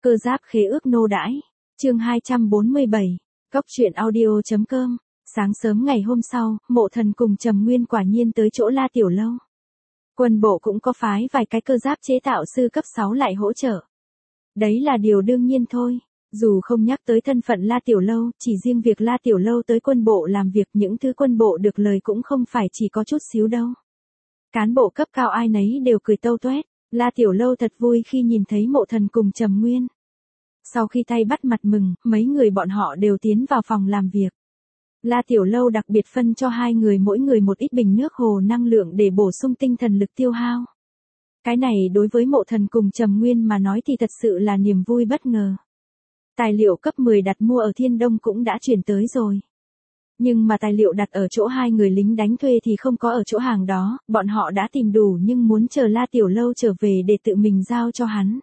Cơ giáp khế ước nô đãi. Chương 247. Cóc truyện audio.com. Sáng sớm ngày hôm sau, Mộ Thần cùng Trầm Nguyên quả nhiên tới chỗ La Tiểu Lâu. Quân bộ cũng có phái vài cái cơ giáp chế tạo sư cấp 6 lại hỗ trợ. Đấy là điều đương nhiên thôi. Dù không nhắc tới thân phận La Tiểu Lâu, chỉ riêng việc La Tiểu Lâu tới quân bộ làm việc, những thứ quân bộ được lời cũng không phải chỉ có chút xíu đâu. Cán bộ cấp cao ai nấy đều cười tâu toét. La Tiểu Lâu thật vui khi nhìn thấy Mộ Thần cùng Trầm Nguyên. Sau khi tay bắt mặt mừng, mấy người bọn họ đều tiến vào phòng làm việc. La Tiểu Lâu đặc biệt phân cho hai người mỗi người một ít bình nước hồ năng lượng để bổ sung tinh thần lực tiêu hao. Cái này đối với Mộ Thần cùng Trầm Nguyên mà nói thì thật sự là niềm vui bất ngờ. Tài liệu cấp 10 đặt mua ở Thiên Đông cũng đã chuyển tới rồi. Nhưng mà tài liệu đặt ở chỗ hai người lính đánh thuê thì không có ở chỗ hàng đó, bọn họ đã tìm đủ nhưng muốn chờ La Tiểu Lâu trở về để tự mình giao cho hắn.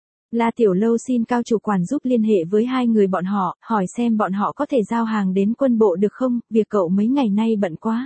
La Tiểu Lâu xin Cao chủ quản giúp liên hệ với hai người bọn họ, hỏi xem bọn họ có thể giao hàng đến quân bộ được không, việc cậu mấy ngày nay bận quá.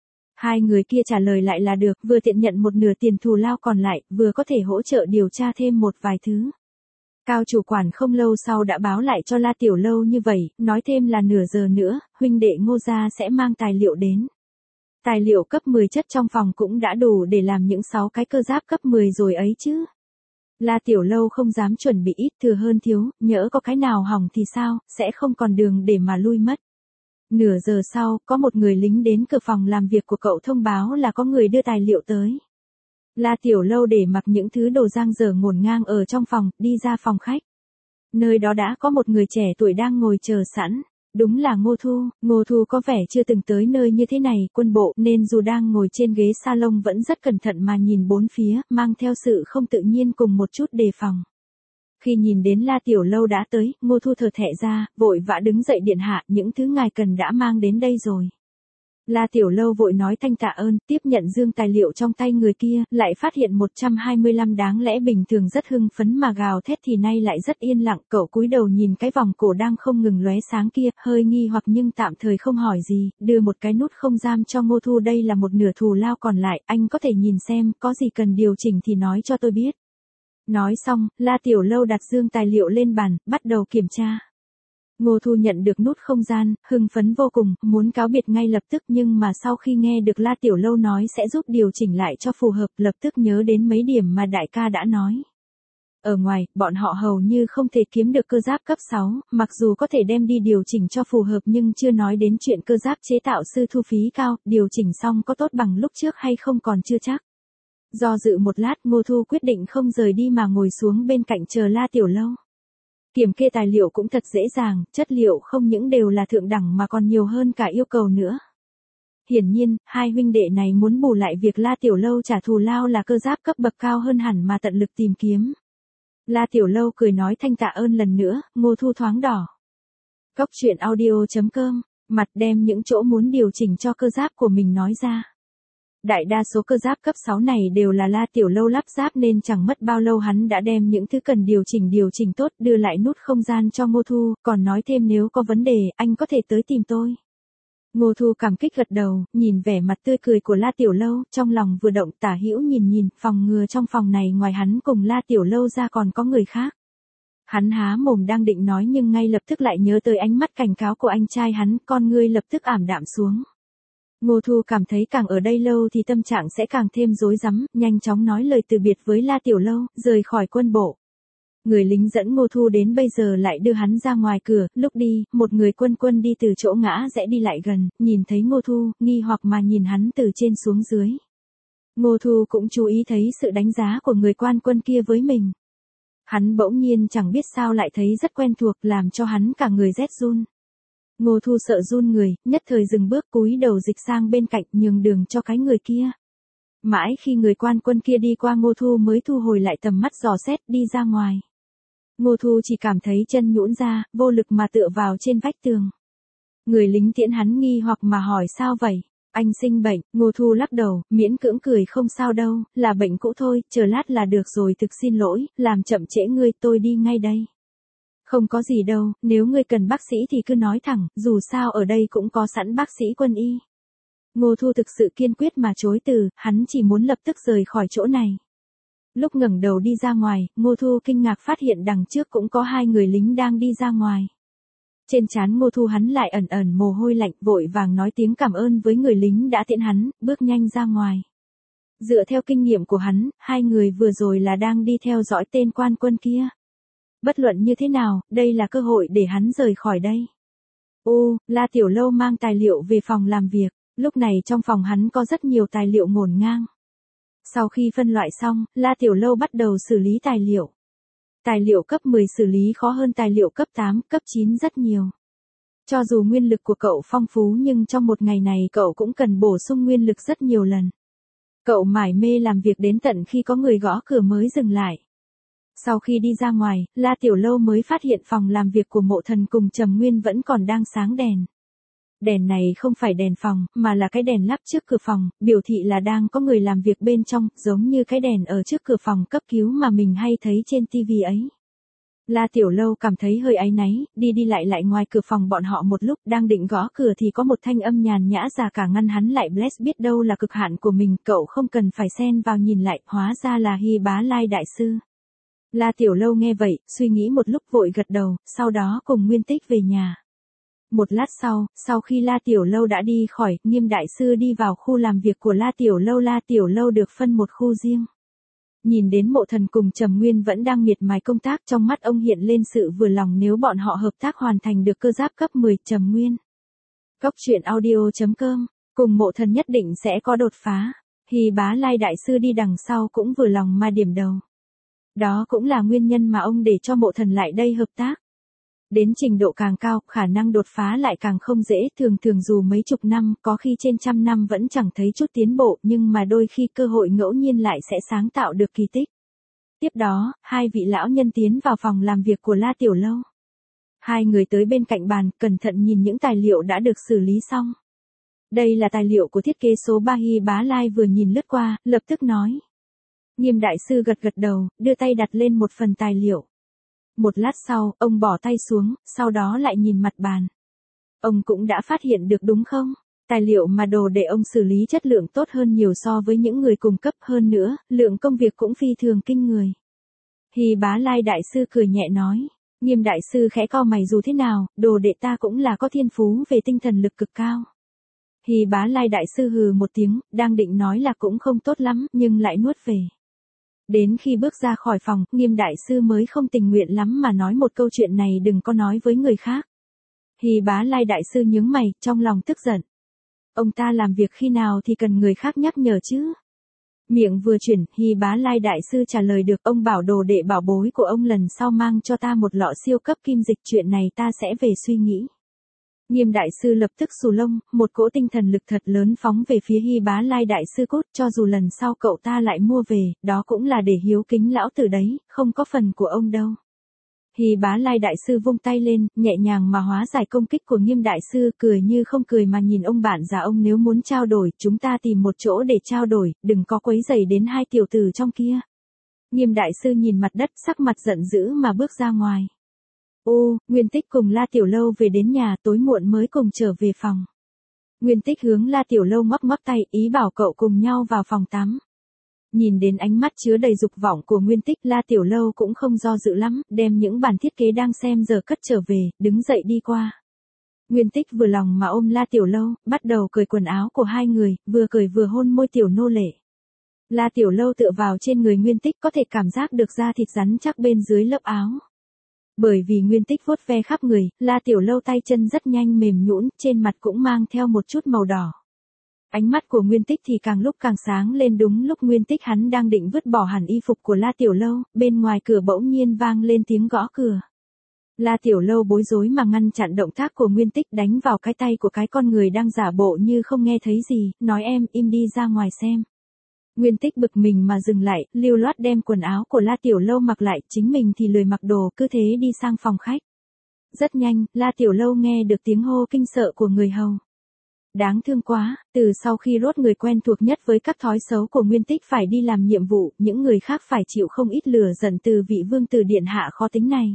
Hai người kia trả lời lại là được, vừa tiện nhận một nửa tiền thù lao còn lại, vừa có thể hỗ trợ điều tra thêm một vài thứ. Cao chủ quản không lâu sau đã báo lại cho La Tiểu Lâu như vậy, nói thêm là nửa giờ nữa, huynh đệ Ngô gia sẽ mang tài liệu đến. Tài liệu cấp 10 chất trong phòng cũng đã đủ để làm những 6 cái cơ giáp cấp 10 rồi ấy chứ. La Tiểu Lâu không dám chuẩn bị ít thừa hơn thiếu, nhỡ có cái nào hỏng thì sao, sẽ không còn đường để mà lui mất. Nửa giờ sau, có một người lính đến cửa phòng làm việc của cậu thông báo là có người đưa tài liệu tới. La Tiểu Lâu để mặc những thứ đồ dang dở ngổn ngang ở trong phòng, đi ra phòng khách. Nơi đó đã có một người trẻ tuổi đang ngồi chờ sẵn. Đúng là Ngô Thu có vẻ chưa từng tới nơi như thế này, quân bộ, nên dù đang ngồi trên ghế salon vẫn rất cẩn thận mà nhìn bốn phía, mang theo sự không tự nhiên cùng một chút đề phòng. Khi nhìn đến La Tiểu Lâu đã tới, Ngô Thu thở thẹ ra, vội vã đứng dậy điện hạ, những thứ ngài cần đã mang đến đây rồi. La Tiểu Lâu vội nói thanh tạ ơn, tiếp nhận dương tài liệu trong tay người kia, lại phát hiện 125 đáng lẽ bình thường rất hưng phấn mà gào thét thì nay lại rất yên lặng, cậu cúi đầu nhìn cái vòng cổ đang không ngừng lóe sáng kia, hơi nghi hoặc nhưng tạm thời không hỏi gì, đưa một cái nút không gian cho Ngô Thu, đây là một nửa thù lao còn lại, anh có thể nhìn xem, có gì cần điều chỉnh thì nói cho tôi biết. Nói xong, La Tiểu Lâu đặt dương tài liệu lên bàn, bắt đầu kiểm tra. Ngô Thu nhận được nút không gian, hưng phấn vô cùng, muốn cáo biệt ngay lập tức nhưng mà sau khi nghe được La Tiểu Lâu nói sẽ giúp điều chỉnh lại cho phù hợp, lập tức nhớ đến mấy điểm mà đại ca đã nói. Ở ngoài, bọn họ hầu như không thể kiếm được cơ giáp cấp 6, mặc dù có thể đem đi điều chỉnh cho phù hợp nhưng chưa nói đến chuyện cơ giáp chế tạo sư thu phí cao, điều chỉnh xong có tốt bằng lúc trước hay không còn chưa chắc. Do dự một lát, Ngô Thu quyết định không rời đi mà ngồi xuống bên cạnh chờ La Tiểu Lâu. Kiểm kê tài liệu cũng thật dễ dàng, chất liệu không những đều là thượng đẳng mà còn nhiều hơn cả yêu cầu nữa. Hiển nhiên, hai huynh đệ này muốn bù lại việc La Tiểu Lâu trả thù lao là cơ giáp cấp bậc cao hơn hẳn mà tận lực tìm kiếm. La Tiểu Lâu cười nói thanh tạ ơn lần nữa, Ngô Thu thoáng đỏ. Cóc truyện audio.com, mặt đem những chỗ muốn điều chỉnh cho cơ giáp của mình nói ra. Đại đa số cơ giáp cấp 6 này đều là La Tiểu Lâu lắp ráp nên chẳng mất bao lâu hắn đã đem những thứ cần điều chỉnh tốt, đưa lại nút không gian cho Ngô Thu, còn nói thêm nếu có vấn đề, anh có thể tới tìm tôi. Ngô Thu cảm kích gật đầu, nhìn vẻ mặt tươi cười của La Tiểu Lâu, trong lòng vừa động tả hữu nhìn, phòng ngừa trong phòng này ngoài hắn cùng La Tiểu Lâu ra còn có người khác. Hắn há mồm đang định nói nhưng ngay lập tức lại nhớ tới ánh mắt cảnh cáo của anh trai hắn, con ngươi lập tức ảm đạm xuống. Ngô Thu cảm thấy càng ở đây lâu thì tâm trạng sẽ càng thêm rối rắm, nhanh chóng nói lời từ biệt với La Tiểu Lâu, rời khỏi quân bộ. Người lính dẫn Ngô Thu đến bây giờ lại đưa hắn ra ngoài cửa, lúc đi, một người quân đi từ chỗ ngã rẽ đi lại gần, nhìn thấy Ngô Thu, nghi hoặc mà nhìn hắn từ trên xuống dưới. Ngô Thu cũng chú ý thấy sự đánh giá của người quân kia với mình. Hắn bỗng nhiên chẳng biết sao lại thấy rất quen thuộc, làm cho hắn cả người rét run. Ngô Thu sợ run người, nhất thời dừng bước cúi đầu dịch sang bên cạnh nhường đường cho cái người kia. Mãi khi người quân kia đi qua Ngô Thu mới thu hồi lại tầm mắt dò xét đi ra ngoài. Ngô Thu chỉ cảm thấy chân nhũn ra, vô lực mà tựa vào trên vách tường. Người lính tiễn hắn nghi hoặc mà hỏi sao vậy? Anh sinh bệnh, Ngô Thu lắc đầu, miễn cưỡng cười không sao đâu, là bệnh cũ thôi, chờ lát là được rồi, thực xin lỗi, làm chậm trễ ngươi, tôi đi ngay đây. Không có gì đâu, nếu ngươi cần bác sĩ thì cứ nói thẳng, dù sao ở đây cũng có sẵn bác sĩ quân y. Ngô Thu thực sự kiên quyết mà chối từ, hắn chỉ muốn lập tức rời khỏi chỗ này. Lúc ngẩng đầu đi ra ngoài, Ngô Thu kinh ngạc phát hiện đằng trước cũng có hai người lính đang đi ra ngoài. Trên trán Ngô Thu hắn lại ẩn ẩn mồ hôi lạnh, vội vàng nói tiếng cảm ơn với người lính đã tiễn hắn, bước nhanh ra ngoài. Dựa theo kinh nghiệm của hắn, hai người vừa rồi là đang đi theo dõi tên quan quân kia. Bất luận như thế nào, đây là cơ hội để hắn rời khỏi đây. La Tiểu Lâu mang tài liệu về phòng làm việc, lúc này trong phòng hắn có rất nhiều tài liệu ngổn ngang. Sau khi phân loại xong, La Tiểu Lâu bắt đầu xử lý tài liệu. Tài liệu cấp 10 xử lý khó hơn tài liệu cấp 8, cấp 9 rất nhiều. Cho dù nguyên lực của cậu phong phú nhưng trong một ngày này cậu cũng cần bổ sung nguyên lực rất nhiều lần. Cậu mải mê làm việc đến tận khi có người gõ cửa mới dừng lại. Sau khi đi ra ngoài, La Tiểu Lâu mới phát hiện phòng làm việc của Mộ Thần cùng Trầm Nguyên vẫn còn đang sáng đèn. Đèn này không phải đèn phòng, mà là cái đèn lắp trước cửa phòng, biểu thị là đang có người làm việc bên trong, giống như cái đèn ở trước cửa phòng cấp cứu mà mình hay thấy trên TV ấy. La Tiểu Lâu cảm thấy hơi áy náy, đi lại ngoài cửa phòng bọn họ một lúc, đang định gõ cửa thì có một thanh âm nhàn nhã già cả ngăn hắn lại. Bless biết đâu là cực hạn của mình, cậu không cần phải xen vào nhìn lại, hóa ra là Hy Bá Lai đại sư. La Tiểu Lâu nghe vậy, suy nghĩ một lúc vội gật đầu, sau đó cùng Nguyên Tích về nhà. Một lát sau khi La Tiểu Lâu đã đi khỏi, Nghiêm đại sư đi vào khu làm việc của La Tiểu Lâu được phân một khu riêng. Nhìn đến Mộ Thần cùng Trầm Nguyên vẫn đang miệt mài công tác, trong mắt ông hiện lên sự vừa lòng nếu bọn họ hợp tác hoàn thành được cơ giáp cấp 10. Trầm Nguyên. Cốc truyện audio.com, cùng Mộ Thần nhất định sẽ có đột phá. Hy Bá Lai đại sư đi đằng sau cũng vừa lòng mà điểm đầu. Đó cũng là nguyên nhân mà ông để cho Mộ Thần lại đây hợp tác. Đến trình độ càng cao, khả năng đột phá lại càng không dễ, thường dù mấy chục năm, có khi trên trăm năm vẫn chẳng thấy chút tiến bộ, nhưng mà đôi khi cơ hội ngẫu nhiên lại sẽ sáng tạo được kỳ tích. Tiếp đó, hai vị lão nhân tiến vào phòng làm việc của La Tiểu Lâu. Hai người tới bên cạnh bàn, cẩn thận nhìn những tài liệu đã được xử lý xong. Đây là tài liệu của thiết kế số 3. Hy Bá Lai vừa nhìn lướt qua, lập tức nói. Nghiêm đại sư gật đầu, đưa tay đặt lên một phần tài liệu. Một lát sau, ông bỏ tay xuống, sau đó lại nhìn mặt bàn. Ông cũng đã phát hiện được đúng không? Tài liệu mà đồ để ông xử lý chất lượng tốt hơn nhiều so với những người cùng cấp, hơn nữa, lượng công việc cũng phi thường kinh người. Hy Bá Lai đại sư cười nhẹ nói. Nghiêm đại sư khẽ cau mày, dù thế nào, đồ đệ ta cũng là có thiên phú về tinh thần lực cực cao. Hy Bá Lai đại sư hừ một tiếng, đang định nói là cũng không tốt lắm, nhưng lại nuốt về. Đến khi bước ra khỏi phòng, Nghiêm đại sư mới không tình nguyện lắm mà nói một câu chuyện này đừng có nói với người khác. Hy Bá Lai đại sư nhướng mày, trong lòng tức giận. Ông ta làm việc khi nào thì cần người khác nhắc nhở chứ? Miệng vừa chuyển, Hy Bá Lai đại sư trả lời được, ông bảo đồ đệ bảo bối của ông lần sau mang cho ta một lọ siêu cấp kim dịch, chuyện này ta sẽ về suy nghĩ. Nghiêm đại sư lập tức xù lông, một cỗ tinh thần lực thật lớn phóng về phía Hy Bá Lai đại sư cốt, cho dù lần sau cậu ta lại mua về, đó cũng là để hiếu kính lão tử đấy, không có phần của ông đâu. Hy Bá Lai đại sư vung tay lên, nhẹ nhàng mà hóa giải công kích của Nghiêm đại sư, cười như không cười mà nhìn ông bạn già. Ông nếu muốn trao đổi, chúng ta tìm một chỗ để trao đổi, đừng có quấy rầy đến hai tiểu tử trong kia. Nghiêm đại sư nhìn mặt đất, sắc mặt giận dữ mà bước ra ngoài. Nguyên Tích cùng La Tiểu Lâu về đến nhà, tối muộn mới cùng trở về phòng. Nguyên Tích hướng La Tiểu Lâu ngoắc ngoắc tay, ý bảo cậu cùng nhau vào phòng tắm. Nhìn đến ánh mắt chứa đầy dục vọng của Nguyên Tích, La Tiểu Lâu cũng không do dự lắm, đem những bản thiết kế đang xem giờ cất trở về, đứng dậy đi qua. Nguyên Tích vừa lòng mà ôm La Tiểu Lâu, bắt đầu cởi quần áo của hai người, vừa cởi vừa hôn môi tiểu nô lệ. La Tiểu Lâu tựa vào trên người Nguyên Tích, có thể cảm giác được da thịt rắn chắc bên dưới lớp áo. Bởi vì Nguyên Tích vuốt ve khắp người, La Tiểu Lâu tay chân rất nhanh mềm nhũn, trên mặt cũng mang theo một chút màu đỏ. Ánh mắt của Nguyên Tích thì càng lúc càng sáng lên. Đúng lúc Nguyên Tích hắn đang định vứt bỏ hẳn y phục của La Tiểu Lâu, bên ngoài cửa bỗng nhiên vang lên tiếng gõ cửa. La Tiểu Lâu bối rối mà ngăn chặn động tác của Nguyên Tích, đánh vào cái tay của cái con người đang giả bộ như không nghe thấy gì, nói em im đi ra ngoài xem. Nguyên Tích bực mình mà dừng lại, lưu loát đem quần áo của La Tiểu Lâu mặc lại, chính mình thì lười mặc đồ, cứ thế đi sang phòng khách. Rất nhanh, La Tiểu Lâu nghe được tiếng hô kinh sợ của người hầu. Đáng thương quá, từ sau khi rốt người quen thuộc nhất với các thói xấu của Nguyên Tích phải đi làm nhiệm vụ, những người khác phải chịu không ít lửa giận từ vị vương tử điện hạ khó tính này.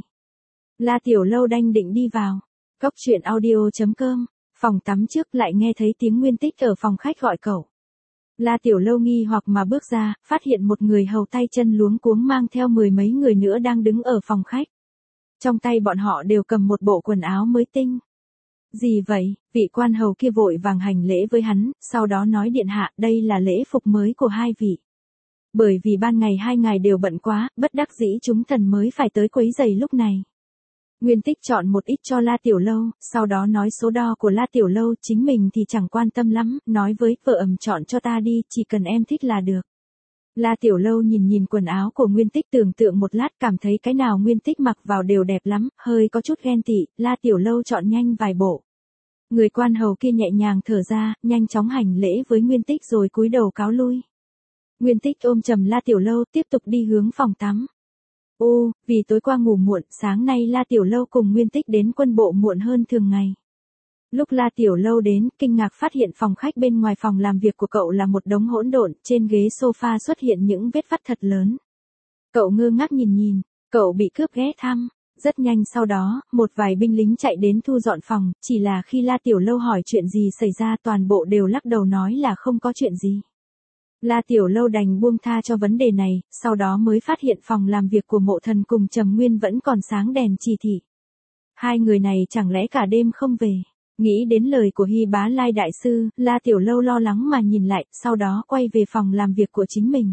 La Tiểu Lâu đanh định đi vào. Cốc truyện audio.com, phòng tắm trước lại nghe thấy tiếng Nguyên Tích ở phòng khách gọi cậu. La Tiểu Lâu nghi hoặc mà bước ra, phát hiện một người hầu tay chân luống cuống mang theo 10 mấy người nữa đang đứng ở phòng khách. Trong tay bọn họ đều cầm một bộ quần áo mới tinh. Gì vậy? Vị quan hầu kia vội vàng hành lễ với hắn, sau đó nói điện hạ, đây là lễ phục mới của hai vị. Bởi vì ban ngày hai ngài đều bận quá, bất đắc dĩ chúng thần mới phải tới quấy giày lúc này. Nguyên Tích chọn một ít cho La Tiểu Lâu, sau đó nói số đo của La Tiểu Lâu, chính mình thì chẳng quan tâm lắm, nói với vợ ẩm chọn cho ta đi, chỉ cần em thích là được. La Tiểu Lâu nhìn quần áo của Nguyên Tích tưởng tượng một lát cảm thấy cái nào Nguyên Tích mặc vào đều đẹp lắm, hơi có chút ghen tị, La Tiểu Lâu chọn nhanh vài bộ. Người quan hầu kia nhẹ nhàng thở ra, nhanh chóng hành lễ với Nguyên Tích rồi cúi đầu cáo lui. Nguyên Tích ôm chầm La Tiểu Lâu tiếp tục đi hướng phòng tắm. Vì tối qua ngủ muộn, sáng nay La Tiểu Lâu cùng Nguyên Tích đến quân bộ muộn hơn thường ngày. Lúc La Tiểu Lâu đến, kinh ngạc phát hiện phòng khách bên ngoài phòng làm việc của cậu là một đống hỗn độn, trên ghế sofa xuất hiện những vết vắt thật lớn. Cậu ngơ ngác nhìn, cậu bị cướp ghé thăm. Rất nhanh sau đó, một vài binh lính chạy đến thu dọn phòng, chỉ là khi La Tiểu Lâu hỏi chuyện gì xảy ra toàn bộ đều lắc đầu nói là không có chuyện gì. La Tiểu Lâu đành buông tha cho vấn đề này, sau đó mới phát hiện phòng làm việc của Mộ Thần cùng Trầm Nguyên vẫn còn sáng đèn chỉ thị. Hai người này chẳng lẽ cả đêm không về? Nghĩ đến lời của Hy Bá Lai Đại Sư, La Tiểu Lâu lo lắng mà nhìn lại, sau đó quay về phòng làm việc của chính mình.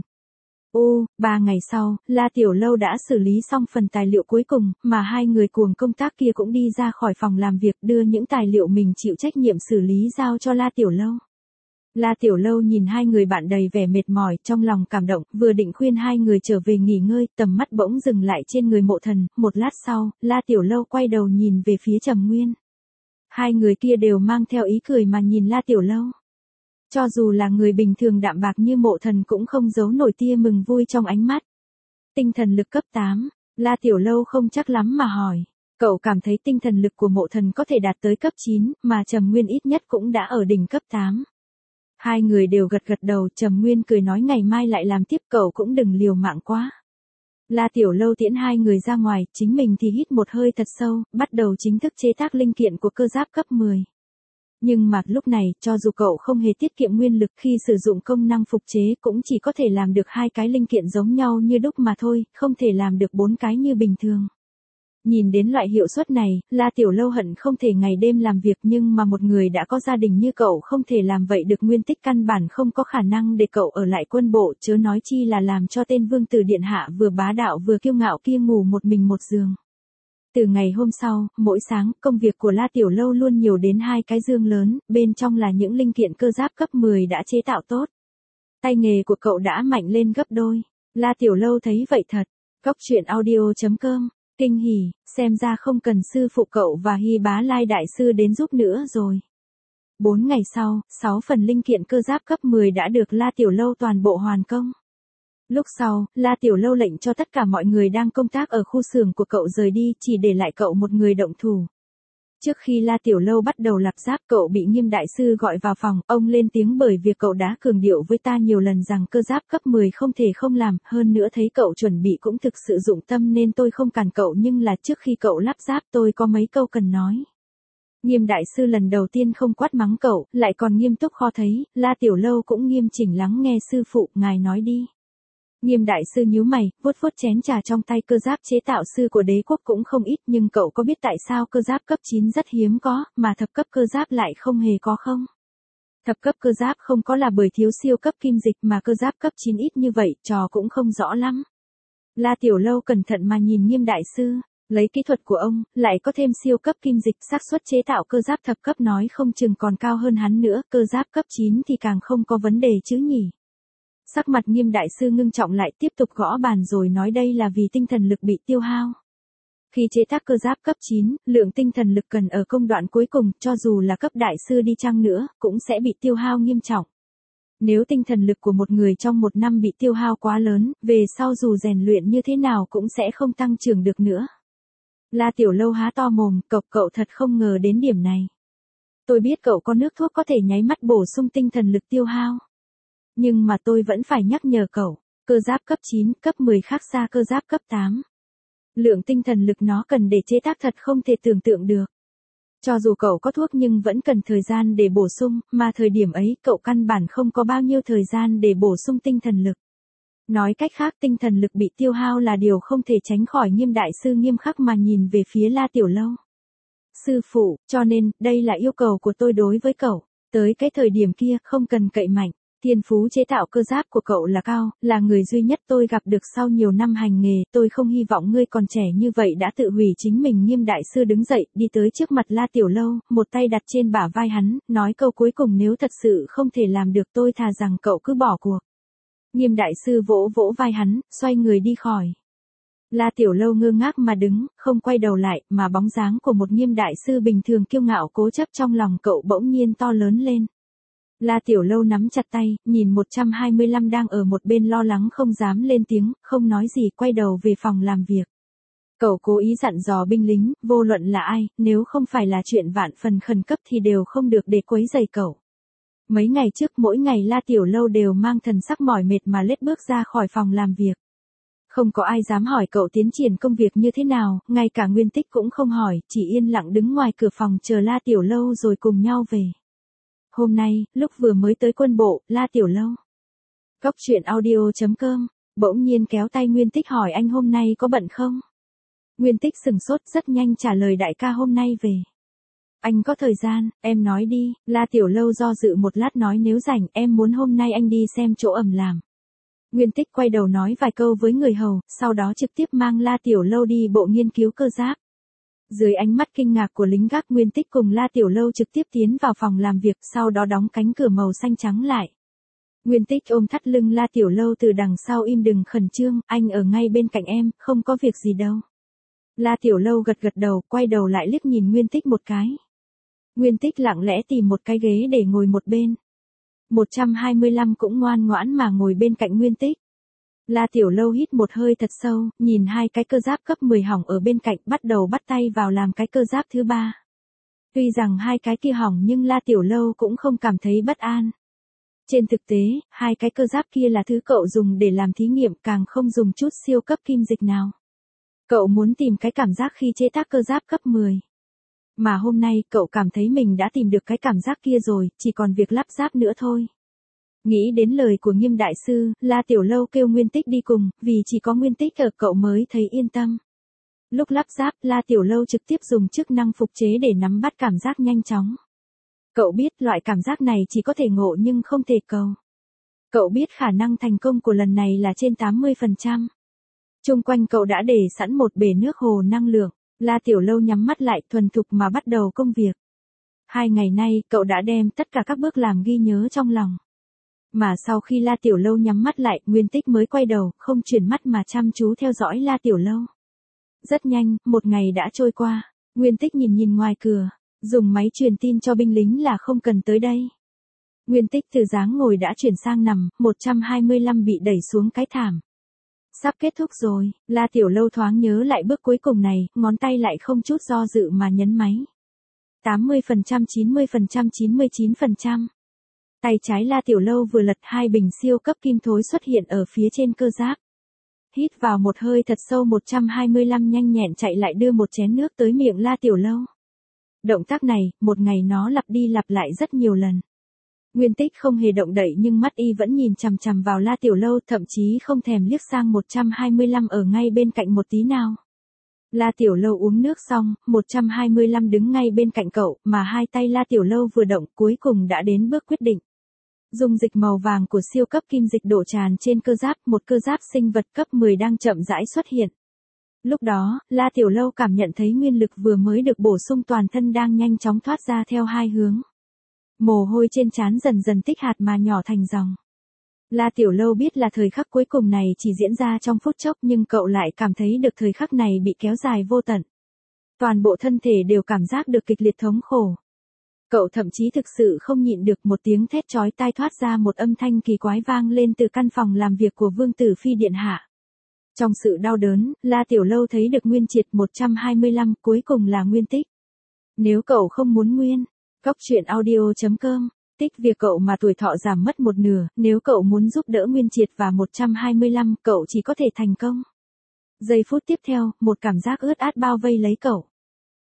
3 ngày sau, La Tiểu Lâu đã xử lý xong phần tài liệu cuối cùng, mà hai người cuồng công tác kia cũng đi ra khỏi phòng làm việc đưa những tài liệu mình chịu trách nhiệm xử lý giao cho La Tiểu Lâu. La Tiểu Lâu nhìn hai người bạn đầy vẻ mệt mỏi, trong lòng cảm động, vừa định khuyên hai người trở về nghỉ ngơi, tầm mắt bỗng dừng lại trên người Mộ Thần, một lát sau, La Tiểu Lâu quay đầu nhìn về phía Trầm Nguyên. Hai người kia đều mang theo ý cười mà nhìn La Tiểu Lâu. Cho dù là người bình thường đạm bạc như Mộ Thần cũng không giấu nổi tia mừng vui trong ánh mắt. Tinh thần lực cấp 8, La Tiểu Lâu không chắc lắm mà hỏi. Cậu cảm thấy tinh thần lực của Mộ Thần có thể đạt tới cấp 9, mà Trầm Nguyên ít nhất cũng đã ở đỉnh cấp 8. Hai người đều gật đầu, Trầm Nguyên cười nói ngày mai lại làm tiếp, cậu cũng đừng liều mạng quá. La Tiểu Lâu tiễn hai người ra ngoài, chính mình thì hít một hơi thật sâu, bắt đầu chính thức chế tác linh kiện của cơ giáp cấp 10. Nhưng mà lúc này, cho dù cậu không hề tiết kiệm nguyên lực khi sử dụng công năng phục chế cũng chỉ có thể làm được 2 cái linh kiện giống nhau như đúc mà thôi, không thể làm được 4 cái như bình thường. Nhìn đến loại hiệu suất này, La Tiểu Lâu hận không thể ngày đêm làm việc, nhưng mà một người đã có gia đình như cậu không thể làm vậy được. Nguyên Tích căn bản không có khả năng để cậu ở lại quân bộ, chớ nói chi là làm cho tên vương tử điện hạ vừa bá đạo vừa kiêu ngạo kia ngủ một mình một giường. Từ ngày hôm sau, mỗi sáng, công việc của La Tiểu Lâu luôn nhiều đến 2 cái giường lớn, bên trong là những linh kiện cơ giáp cấp 10 đã chế tạo tốt. Tay nghề của cậu đã mạnh lên gấp đôi. La Tiểu Lâu thấy vậy thật. Coctruyện.audio.com Kinh hỉ, xem ra không cần sư phụ cậu và Hy Bá Lai Đại Sư đến giúp nữa rồi. 4 ngày sau, 6 phần linh kiện cơ giáp cấp 10 đã được La Tiểu Lâu toàn bộ hoàn công. Lúc sau, La Tiểu Lâu lệnh cho tất cả mọi người đang công tác ở khu xưởng của cậu rời đi, chỉ để lại cậu một người động thủ. Trước khi La Tiểu Lâu bắt đầu lắp ráp, cậu bị Nghiêm Đại Sư gọi vào phòng, ông lên tiếng bởi việc cậu đã cường điệu với ta nhiều lần rằng cơ giáp cấp 10 không thể không làm, hơn nữa thấy cậu chuẩn bị cũng thực sự dụng tâm nên tôi không cản cậu, nhưng là trước khi cậu lắp ráp tôi có mấy câu cần nói. Nghiêm Đại Sư lần đầu tiên không quát mắng cậu, lại còn nghiêm túc khó thấy, La Tiểu Lâu cũng nghiêm chỉnh lắng nghe sư phụ, ngài nói đi. Nghiêm Đại Sư nhíu mày, vuốt chén trà trong tay, cơ giáp chế tạo sư của đế quốc cũng không ít, nhưng cậu có biết tại sao cơ giáp cấp 9 rất hiếm có, mà thập cấp cơ giáp lại không hề có không? Thập cấp cơ giáp không có là bởi thiếu siêu cấp kim dịch, mà cơ giáp cấp 9 ít như vậy, trò cũng không rõ lắm. La Tiểu Lâu cẩn thận mà nhìn Nghiêm Đại Sư, lấy kỹ thuật của ông, lại có thêm siêu cấp kim dịch, xác suất chế tạo cơ giáp thập cấp nói không chừng còn cao hơn hắn nữa, cơ giáp cấp 9 thì càng không có vấn đề chứ nhỉ. Sắc mặt Nghiêm Đại Sư ngưng trọng lại, tiếp tục gõ bàn rồi nói đây là vì tinh thần lực bị tiêu hao. Khi chế tác cơ giáp cấp 9, lượng tinh thần lực cần ở công đoạn cuối cùng, cho dù là cấp đại sư đi chăng nữa, cũng sẽ bị tiêu hao nghiêm trọng. Nếu tinh thần lực của một người trong một năm bị tiêu hao quá lớn, về sau dù rèn luyện như thế nào cũng sẽ không tăng trưởng được nữa. La Tiểu Lâu há to mồm, cậu thật không ngờ đến điểm này. Tôi biết cậu có nước thuốc có thể nháy mắt bổ sung tinh thần lực tiêu hao. Nhưng mà tôi vẫn phải nhắc nhở cậu, cơ giáp cấp 9, cấp 10 khác xa cơ giáp cấp 8. Lượng tinh thần lực nó cần để chế tác thật không thể tưởng tượng được. Cho dù cậu có thuốc nhưng vẫn cần thời gian để bổ sung, mà thời điểm ấy cậu căn bản không có bao nhiêu thời gian để bổ sung tinh thần lực. Nói cách khác tinh thần lực bị tiêu hao là điều không thể tránh khỏi. Nghiêm đại sư nghiêm khắc mà nhìn về phía La Tiểu Lâu. Sư phụ, cho nên, đây là yêu cầu của tôi đối với cậu. Tới cái thời điểm kia, không cần cậy mạnh. Thiên phú chế tạo cơ giáp của cậu là cao, là người duy nhất tôi gặp được sau nhiều năm hành nghề. Tôi không hy vọng ngươi còn trẻ như vậy đã tự hủy chính mình. Nghiêm đại sư đứng dậy, đi tới trước mặt La Tiểu Lâu, một tay đặt trên bả vai hắn, nói câu cuối cùng: nếu thật sự không thể làm được tôi thà rằng cậu cứ bỏ cuộc. Nghiêm đại sư vỗ vỗ vai hắn, xoay người đi khỏi. La Tiểu Lâu ngơ ngác mà đứng, không quay đầu lại, mà bóng dáng của một Nghiêm đại sư bình thường kiêu ngạo cố chấp trong lòng cậu bỗng nhiên to lớn lên. La Tiểu Lâu nắm chặt tay, nhìn 125 đang ở một bên lo lắng không dám lên tiếng, không nói gì, quay đầu về phòng làm việc. Cậu cố ý dặn dò binh lính, vô luận là ai, nếu không phải là chuyện vạn phần khẩn cấp thì đều không được để quấy rầy cậu. Mấy ngày trước mỗi ngày La Tiểu Lâu đều mang thần sắc mỏi mệt mà lết bước ra khỏi phòng làm việc. Không có ai dám hỏi cậu tiến triển công việc như thế nào, ngay cả Nguyên Tích cũng không hỏi, chỉ yên lặng đứng ngoài cửa phòng chờ La Tiểu Lâu rồi cùng nhau về. Hôm nay, lúc vừa mới tới quân bộ, La Tiểu Lâu. Cóc truyện audio.com, bỗng nhiên kéo tay Nguyên Tích hỏi: anh hôm nay có bận không? Nguyên Tích sừng sốt rất nhanh trả lời: đại ca hôm nay về. Anh có thời gian, em nói đi. La Tiểu Lâu do dự một lát nói: nếu rảnh em muốn hôm nay anh đi xem chỗ ẩm làm. Nguyên Tích quay đầu nói vài câu với người hầu, sau đó trực tiếp mang La Tiểu Lâu đi bộ nghiên cứu cơ giáp. Dưới ánh mắt kinh ngạc của lính gác, Nguyên Tích cùng La Tiểu Lâu trực tiếp tiến vào phòng làm việc, sau đó đóng cánh cửa màu xanh trắng lại. Nguyên Tích ôm thắt lưng La Tiểu Lâu từ đằng sau: im đừng khẩn trương, anh ở ngay bên cạnh em, không có việc gì đâu. La Tiểu Lâu gật gật đầu, quay đầu lại liếc nhìn Nguyên Tích một cái. Nguyên Tích lặng lẽ tìm một cái ghế để ngồi một bên. 125 cũng ngoan ngoãn mà ngồi bên cạnh Nguyên Tích. La Tiểu Lâu hít một hơi thật sâu, nhìn hai cái cơ giáp cấp 10 hỏng ở bên cạnh, bắt đầu bắt tay vào làm cái cơ giáp thứ 3. Tuy rằng hai cái kia hỏng nhưng La Tiểu Lâu cũng không cảm thấy bất an. Trên thực tế, hai cái cơ giáp kia là thứ cậu dùng để làm thí nghiệm, càng không dùng chút siêu cấp kim dịch nào. Cậu muốn tìm cái cảm giác khi chế tác cơ giáp cấp 10. Mà hôm nay cậu cảm thấy mình đã tìm được cái cảm giác kia rồi, chỉ còn việc lắp ráp nữa thôi. Nghĩ đến lời của Nghiêm đại sư, La Tiểu Lâu kêu Nguyên Tích đi cùng, vì chỉ có Nguyên Tích ở cậu mới thấy yên tâm. Lúc lắp ráp, La Tiểu Lâu trực tiếp dùng chức năng phục chế để nắm bắt cảm giác nhanh chóng. Cậu biết loại cảm giác này chỉ có thể ngộ nhưng không thể cầu. Cậu biết khả năng thành công của lần này là trên 80%. Chung quanh cậu đã để sẵn một bể nước hồ năng lượng. La Tiểu Lâu nhắm mắt lại, thuần thục mà bắt đầu công việc. 2 ngày nay, cậu đã đem tất cả các bước làm ghi nhớ trong lòng. Mà sau khi La Tiểu Lâu nhắm mắt lại, Nguyên Tích mới quay đầu, không chuyển mắt mà chăm chú theo dõi La Tiểu Lâu. Rất nhanh, một ngày đã trôi qua. Nguyên Tích nhìn ngoài cửa, dùng máy truyền tin cho binh lính là không cần tới đây. Nguyên Tích từ dáng ngồi đã chuyển sang nằm, 125 bị đẩy xuống cái thảm. Sắp kết thúc rồi, La Tiểu Lâu thoáng nhớ lại bước cuối cùng này, ngón tay lại không chút do dự mà nhấn máy. 80%, 90%, 99%. Tay trái La Tiểu Lâu vừa lật, 2 bình siêu cấp kim thối xuất hiện ở phía trên cơ giáp. Hít vào một hơi thật sâu, 125 nhanh nhẹn chạy lại đưa một chén nước tới miệng La Tiểu Lâu. Động tác này, một ngày nó lặp đi lặp lại rất nhiều lần. Nguyên Tích không hề động đậy nhưng mắt y vẫn nhìn chằm chằm vào La Tiểu Lâu, thậm chí không thèm liếc sang 125 ở ngay bên cạnh một tí nào. La Tiểu Lâu uống nước xong, 125 đứng ngay bên cạnh cậu, mà hai tay La Tiểu Lâu vừa động, cuối cùng đã đến bước quyết định. Dung dịch màu vàng của siêu cấp kim dịch đổ tràn trên cơ giáp, một cơ giáp sinh vật cấp 10 đang chậm rãi xuất hiện. Lúc đó, La Tiểu Lâu cảm nhận thấy nguyên lực vừa mới được bổ sung toàn thân đang nhanh chóng thoát ra theo hai hướng. Mồ hôi trên trán dần dần tích hạt mà nhỏ thành dòng. La Tiểu Lâu biết là thời khắc cuối cùng này chỉ diễn ra trong phút chốc, nhưng cậu lại cảm thấy được thời khắc này bị kéo dài vô tận. Toàn bộ thân thể đều cảm giác được kịch liệt thống khổ. Cậu thậm chí thực sự không nhịn được, một tiếng thét chói tai thoát ra, một âm thanh kỳ quái vang lên từ căn phòng làm việc của Vương Tử Phi điện hạ. Trong sự đau đớn, La Tiểu Lâu thấy được nguyên triệt 125, cuối cùng là Nguyên Tích. Nếu cậu không muốn nguyên, cóc truyện audio.com, tích việc cậu mà tuổi thọ giảm mất một nửa, nếu cậu muốn giúp đỡ Nguyên Triệt và 125, cậu chỉ có thể thành công. Giây phút tiếp theo, một cảm giác ướt át bao vây lấy cậu.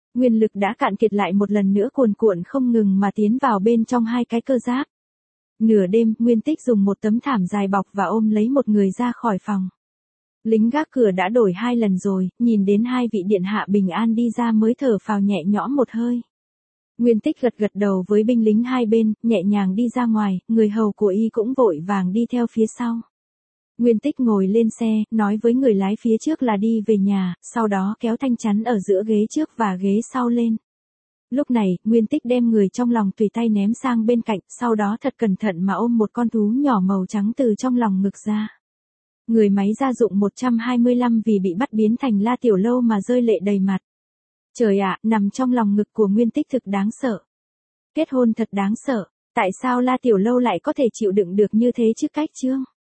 Nguyên lực đã cạn kiệt lại một lần nữa cuồn cuộn không ngừng mà tiến vào bên trong hai cái cơ giáp. Nửa đêm, Nguyên Tích dùng một tấm thảm dài bọc và ôm lấy một người ra khỏi phòng. Lính gác cửa đã đổi 2 lần rồi, nhìn đến 2 vị điện hạ bình an đi ra mới thở phào nhẹ nhõm một hơi. Nguyên Tích gật gật đầu với binh lính hai bên, nhẹ nhàng đi ra ngoài, người hầu của y cũng vội vàng đi theo phía sau. Nguyên Tích ngồi lên xe, nói với người lái phía trước là đi về nhà, sau đó kéo thanh chắn ở giữa ghế trước và ghế sau lên. Lúc này, Nguyên Tích đem người trong lòng tùy tay ném sang bên cạnh, sau đó thật cẩn thận mà ôm một con thú nhỏ màu trắng từ trong lòng ngực ra. Người máy gia dụng 125 vì bị bắt biến thành La Tiểu Lâu mà rơi lệ đầy mặt. Trời ạ, nằm trong lòng ngực của Nguyên Tích thực đáng sợ. Kết hôn thật đáng sợ, tại sao La Tiểu Lâu lại có thể chịu đựng được như thế chứ cách chương?